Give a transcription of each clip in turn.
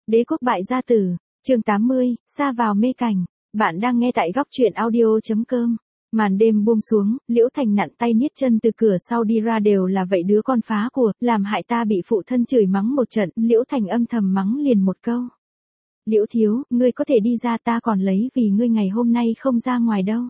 Đế quốc bại gia tử, chương 80, sa vào mê cảnh. Bạn đang nghe tại góc truyện audio.com. Màn đêm buông xuống, Liễu Thành nặn tay niết chân từ cửa sau đi ra, đều là vậy đứa con phá của, làm hại ta bị phụ thân chửi mắng một trận. Liễu Thành âm thầm mắng liền một câu. Liễu thiếu, ngươi có thể đi ra, ta còn lấy vì ngươi ngày hôm nay không ra ngoài đâu.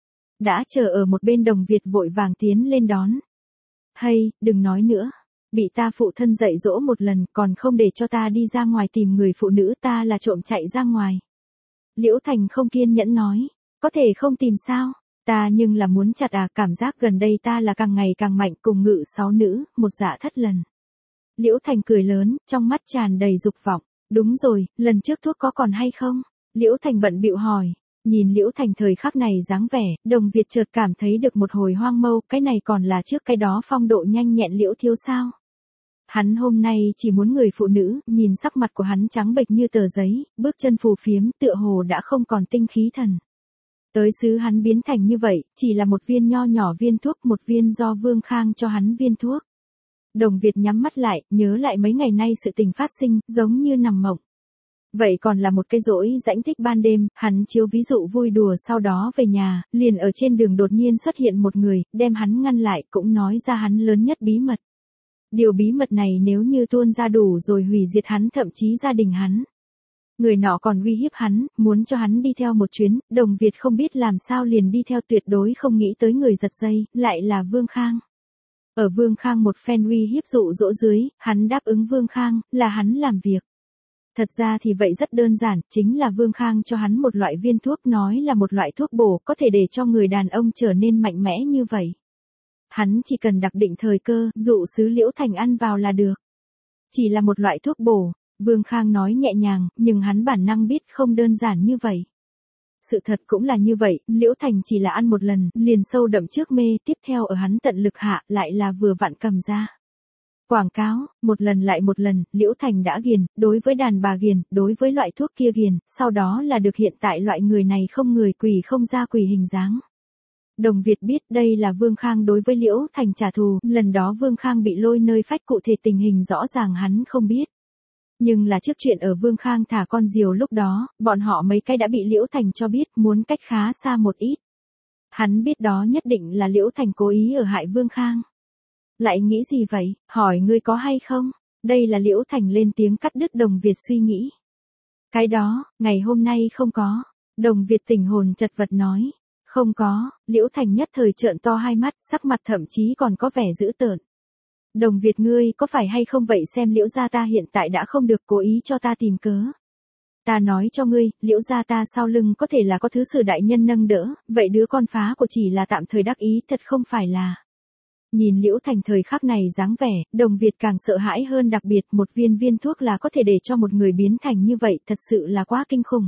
Đã chờ ở một bên Đồng Việt vội vàng tiến lên đón. Hay, đừng nói nữa. Bị ta phụ thân dạy dỗ một lần, còn không để cho ta đi ra ngoài tìm người phụ nữ, ta là trộm chạy ra ngoài. Liễu Thành không kiên nhẫn nói, có thể không tìm sao, ta nhưng là muốn chặt à, cảm giác gần đây ta là càng ngày càng mạnh, cùng ngự 6 nữ, một dạ thất lần. Liễu Thành cười lớn, trong mắt tràn đầy dục vọng, đúng rồi, lần trước thuốc có còn hay không? Liễu Thành bận bịu hỏi. Nhìn Liễu Thành thời khắc này dáng vẻ, Đồng Việt chợt cảm thấy được một hồi hoang mâu, cái này còn là trước cái đó phong độ nhanh nhẹn Liễu thiếu sao? Hắn hôm nay chỉ muốn người phụ nữ, nhìn sắc mặt của hắn trắng bệch như tờ giấy, bước chân phù phiếm, tựa hồ đã không còn tinh khí thần. Tới xứ hắn biến thành như vậy, chỉ là một viên nho nhỏ viên thuốc, một viên do Vương Khang cho hắn viên thuốc. Đồng Việt nhắm mắt lại, nhớ lại mấy ngày nay sự tình phát sinh, giống như nằm mộng. Vậy còn là một cái rỗi rãnh thích ban đêm, hắn chiếu ví dụ vui đùa, sau đó về nhà, liền ở trên đường đột nhiên xuất hiện một người, đem hắn ngăn lại, cũng nói ra hắn lớn nhất bí mật. Điều bí mật này nếu như tuôn ra đủ rồi hủy diệt hắn, thậm chí gia đình hắn. Người nọ còn uy hiếp hắn, muốn cho hắn đi theo một chuyến, Đồng Việt không biết làm sao liền đi theo, tuyệt đối không nghĩ tới người giật dây, lại là Vương Khang. Ở Vương Khang một phen uy hiếp dụ dỗ dưới, hắn đáp ứng Vương Khang, là hắn làm việc. Thật ra thì vậy rất đơn giản, chính là Vương Khang cho hắn một loại viên thuốc, nói là một loại thuốc bổ, có thể để cho người đàn ông trở nên mạnh mẽ như vậy. Hắn chỉ cần đặc định thời cơ, dụ xứ Liễu Thành ăn vào là được. Chỉ là một loại thuốc bổ, Vương Khang nói nhẹ nhàng, nhưng hắn bản năng biết không đơn giản như vậy. Sự thật cũng là như vậy, Liễu Thành chỉ là ăn một lần, liền sâu đậm trước mê, tiếp theo ở hắn tận lực hạ, lại là vừa vặn cầm ra. Quảng cáo, một lần lại một lần, Liễu Thành đã ghiền, đối với đàn bà ghiền, đối với loại thuốc kia ghiền, sau đó là được hiện tại loại người này không người quỷ không ra quỷ hình dáng. Đồng Việt biết đây là Vương Khang đối với Liễu Thành trả thù, lần đó Vương Khang bị lôi nơi phách, cụ thể tình hình rõ ràng hắn không biết. Nhưng là trước chuyện ở Vương Khang thả con diều lúc đó, bọn họ mấy cái đã bị Liễu Thành cho biết, muốn cách khá xa một ít. Hắn biết đó nhất định là Liễu Thành cố ý ở hại Vương Khang. Lại nghĩ gì vậy, hỏi ngươi có hay không? Đây là Liễu Thành lên tiếng cắt đứt Đồng Việt suy nghĩ. Cái đó, ngày hôm nay không có. Đồng Việt tỉnh hồn chật vật nói. Không có, Liễu Thành nhất thời trợn to hai mắt, sắc mặt thậm chí còn có vẻ dữ tợn. Đồng Việt ngươi có phải hay không vậy, xem Liễu gia ta hiện tại đã không được, cố ý cho ta tìm cớ. Ta nói cho ngươi, Liễu gia ta sau lưng có thể là có thứ sử đại nhân nâng đỡ, vậy đứa con phá của chỉ là tạm thời đắc ý, thật không phải là. Nhìn Liễu Thành thời khắc này dáng vẻ, Đồng Việt càng sợ hãi hơn, đặc biệt một viên thuốc là có thể để cho một người biến thành như vậy, thật sự là quá kinh khủng.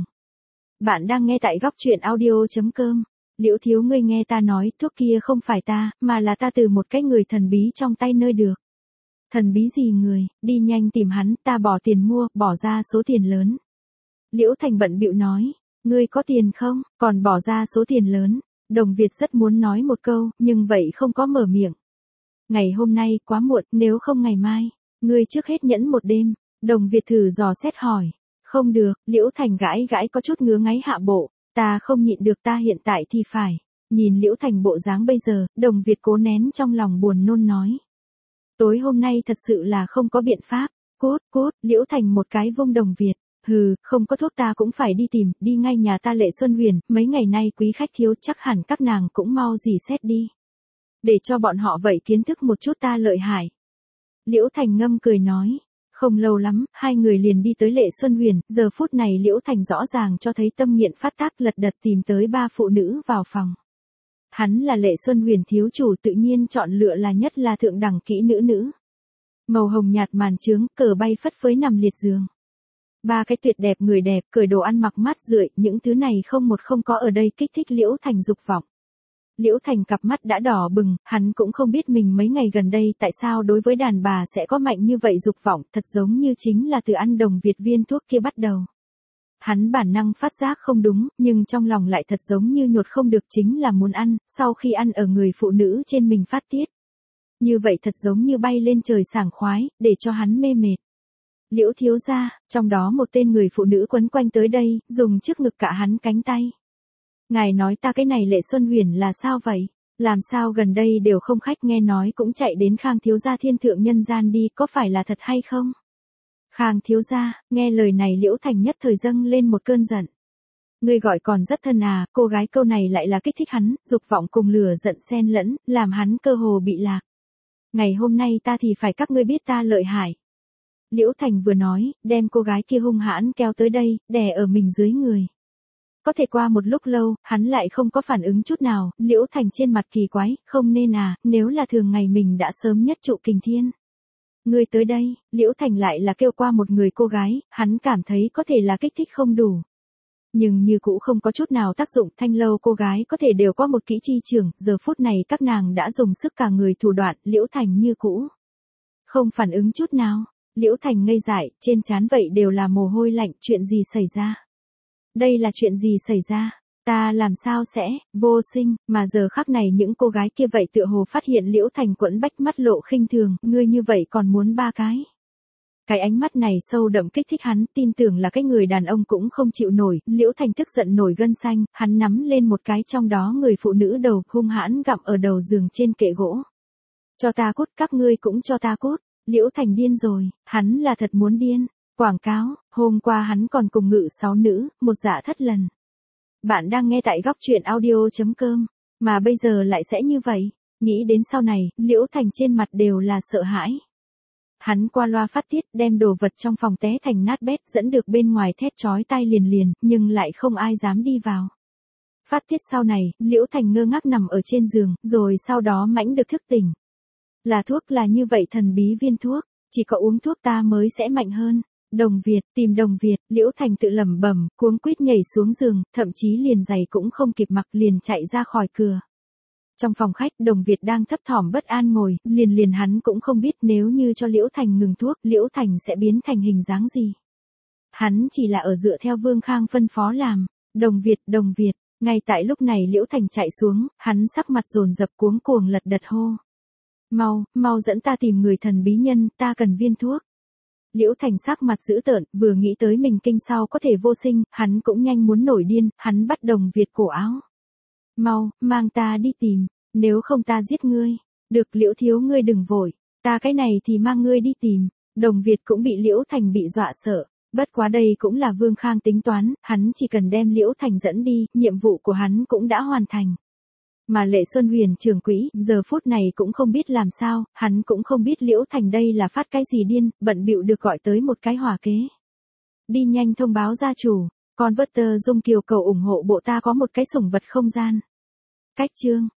Bạn đang nghe tại góc truyện audio.com. Liễu thiếu, ngươi nghe ta nói, thuốc kia không phải ta, mà là ta từ một cái người thần bí trong tay nơi được. Thần bí gì người, đi nhanh tìm hắn, ta bỏ tiền mua, bỏ ra số tiền lớn. Liễu Thành bận bịu nói, ngươi có tiền không, còn bỏ ra số tiền lớn. Đồng Việt rất muốn nói một câu, nhưng vậy không có mở miệng. Ngày hôm nay quá muộn, nếu không ngày mai, ngươi trước hết nhẫn một đêm. Đồng Việt thử dò xét hỏi, không được, Liễu Thành gãi có chút ngứa ngáy hạ bộ. Ta không nhịn được, ta hiện tại thì phải. Nhìn Liễu Thành bộ dáng bây giờ, Đồng Việt cố nén trong lòng buồn nôn nói. Tối hôm nay thật sự là không có biện pháp. Cút, Liễu Thành một cái vung Đồng Việt. Hừ, không có thuốc ta cũng phải đi tìm, đi ngay nhà ta Lệ Xuân Huyền, mấy ngày nay quý khách thiếu, chắc hẳn các nàng cũng mau dì xét đi. Để cho bọn họ vậy kiến thức một chút ta lợi hại. Liễu Thành ngâm cười nói. Không lâu lắm, hai người liền đi tới Lệ Xuân Huyền, giờ phút này Liễu Thành rõ ràng cho thấy tâm nghiện phát tác, lật đật tìm tới ba phụ nữ vào phòng. Hắn là Lệ Xuân Huyền thiếu chủ, tự nhiên chọn lựa là nhất là thượng đẳng kỹ nữ. Màu hồng nhạt màn trướng, cờ bay phất phới nằm liệt giường. Ba cái tuyệt đẹp người đẹp, cởi đồ ăn mặc mát rượi, những thứ này không có ở đây kích thích Liễu Thành dục vọng. Liễu Thành cặp mắt đã đỏ bừng, hắn cũng không biết mình mấy ngày gần đây tại sao đối với đàn bà sẽ có mạnh như vậy dục vọng, thật giống như chính là từ ăn Đồng Việt viên thuốc kia bắt đầu. Hắn bản năng phát giác không đúng, nhưng trong lòng lại thật giống như nhột không được, chính là muốn ăn, sau khi ăn ở người phụ nữ trên mình phát tiết. Như vậy thật giống như bay lên trời sảng khoái, để cho hắn mê mệt. Liễu thiếu gia, trong đó một tên người phụ nữ quấn quanh tới đây, dùng trước ngực cả hắn cánh tay. Ngài nói ta cái này Lệ Xuân Huyền là sao vậy? Làm sao gần đây đều không khách, nghe nói cũng chạy đến Khang thiếu gia thiên thượng nhân gian đi, có phải là thật hay không? Khang thiếu gia, nghe lời này Liễu Thành nhất thời dâng lên một cơn giận. Ngươi gọi còn rất thân à, cô gái câu này lại là kích thích hắn, dục vọng cùng lửa giận xen lẫn, làm hắn cơ hồ bị lạc. Ngày hôm nay ta thì phải các ngươi biết ta lợi hại. Liễu Thành vừa nói, đem cô gái kia hung hãn kéo tới đây, đè ở mình dưới người. Có thể qua một lúc lâu, hắn lại không có phản ứng chút nào, Liễu Thành trên mặt kỳ quái, không nên à, nếu là thường ngày mình đã sớm nhất trụ kình thiên. Ngươi tới đây, Liễu Thành lại là kêu qua một người cô gái, hắn cảm thấy có thể là kích thích không đủ. Nhưng như cũ không có chút nào tác dụng, thanh lâu cô gái có thể đều có một kỹ chi trường, giờ phút này các nàng đã dùng sức cả người thủ đoạn, Liễu Thành như cũ. Không phản ứng chút nào, Liễu Thành ngây dại, trên trán vậy đều là mồ hôi lạnh, chuyện gì xảy ra? Đây là chuyện gì xảy ra? Ta làm sao sẽ, vô sinh, mà giờ khắc này những cô gái kia vậy tựa hồ phát hiện Liễu Thành quẫn bách mắt lộ khinh thường, ngươi như vậy còn muốn ba cái. Cái ánh mắt này sâu đậm kích thích hắn, tin tưởng là cái người đàn ông cũng không chịu nổi, Liễu Thành tức giận nổi gân xanh, hắn nắm lên một cái trong đó người phụ nữ đầu, hung hãn gặm ở đầu giường trên kệ gỗ. Cho ta cút, các ngươi cũng cho ta cút, Liễu Thành điên rồi, hắn là thật muốn điên. Quảng cáo, hôm qua hắn còn cùng Ngự 6 nữ, một dạ thất lần. Bạn đang nghe tại góc truyện audio.com, mà bây giờ lại sẽ như vậy, nghĩ đến sau này, Liễu Thành trên mặt đều là sợ hãi. Hắn qua loa phát tiết, đem đồ vật trong phòng té thành nát bét, dẫn được bên ngoài thét chói tai liền, nhưng lại không ai dám đi vào. Phát tiết sau này, Liễu Thành ngơ ngác nằm ở trên giường, rồi sau đó mãnh được thức tỉnh. Là thuốc, là như vậy thần bí viên thuốc, chỉ có uống thuốc ta mới sẽ mạnh hơn. Đồng Việt, tìm Đồng Việt, Liễu Thành tự lẩm bẩm, cuống quýt nhảy xuống giường, thậm chí liền giày cũng không kịp mặc liền chạy ra khỏi cửa. Trong phòng khách, Đồng Việt đang thấp thỏm bất an ngồi, liền hắn cũng không biết nếu như cho Liễu Thành ngừng thuốc, Liễu Thành sẽ biến thành hình dáng gì. Hắn chỉ là ở dựa theo Vương Khang phân phó làm. Đồng Việt, ngay tại lúc này Liễu Thành chạy xuống, hắn sắc mặt dồn dập cuống cuồng lật đật hô. Mau dẫn ta tìm người thần bí nhân, ta cần viên thuốc. Liễu Thành sắc mặt dữ tợn, vừa nghĩ tới mình kinh sau có thể vô sinh, hắn cũng nhanh muốn nổi điên, hắn bắt Đồng Việt cổ áo. Mau, mang ta đi tìm, nếu không ta giết ngươi. Được Liễu thiếu ngươi đừng vội, ta cái này thì mang ngươi đi tìm. Đồng Việt cũng bị Liễu Thành bị dọa sợ, bất quá đây cũng là Vương Khang tính toán, hắn chỉ cần đem Liễu Thành dẫn đi, nhiệm vụ của hắn cũng đã hoàn thành. Mà Lệ Xuân Huyền trưởng quỹ, giờ phút này cũng không biết làm sao, hắn cũng không biết Liễu Thành đây là phát cái gì điên, bận bịu được gọi tới một cái hỏa kế. Đi nhanh thông báo gia chủ, Converter Dung Kiều cầu ủng hộ bộ ta có một cái sủng vật không gian. Cách chương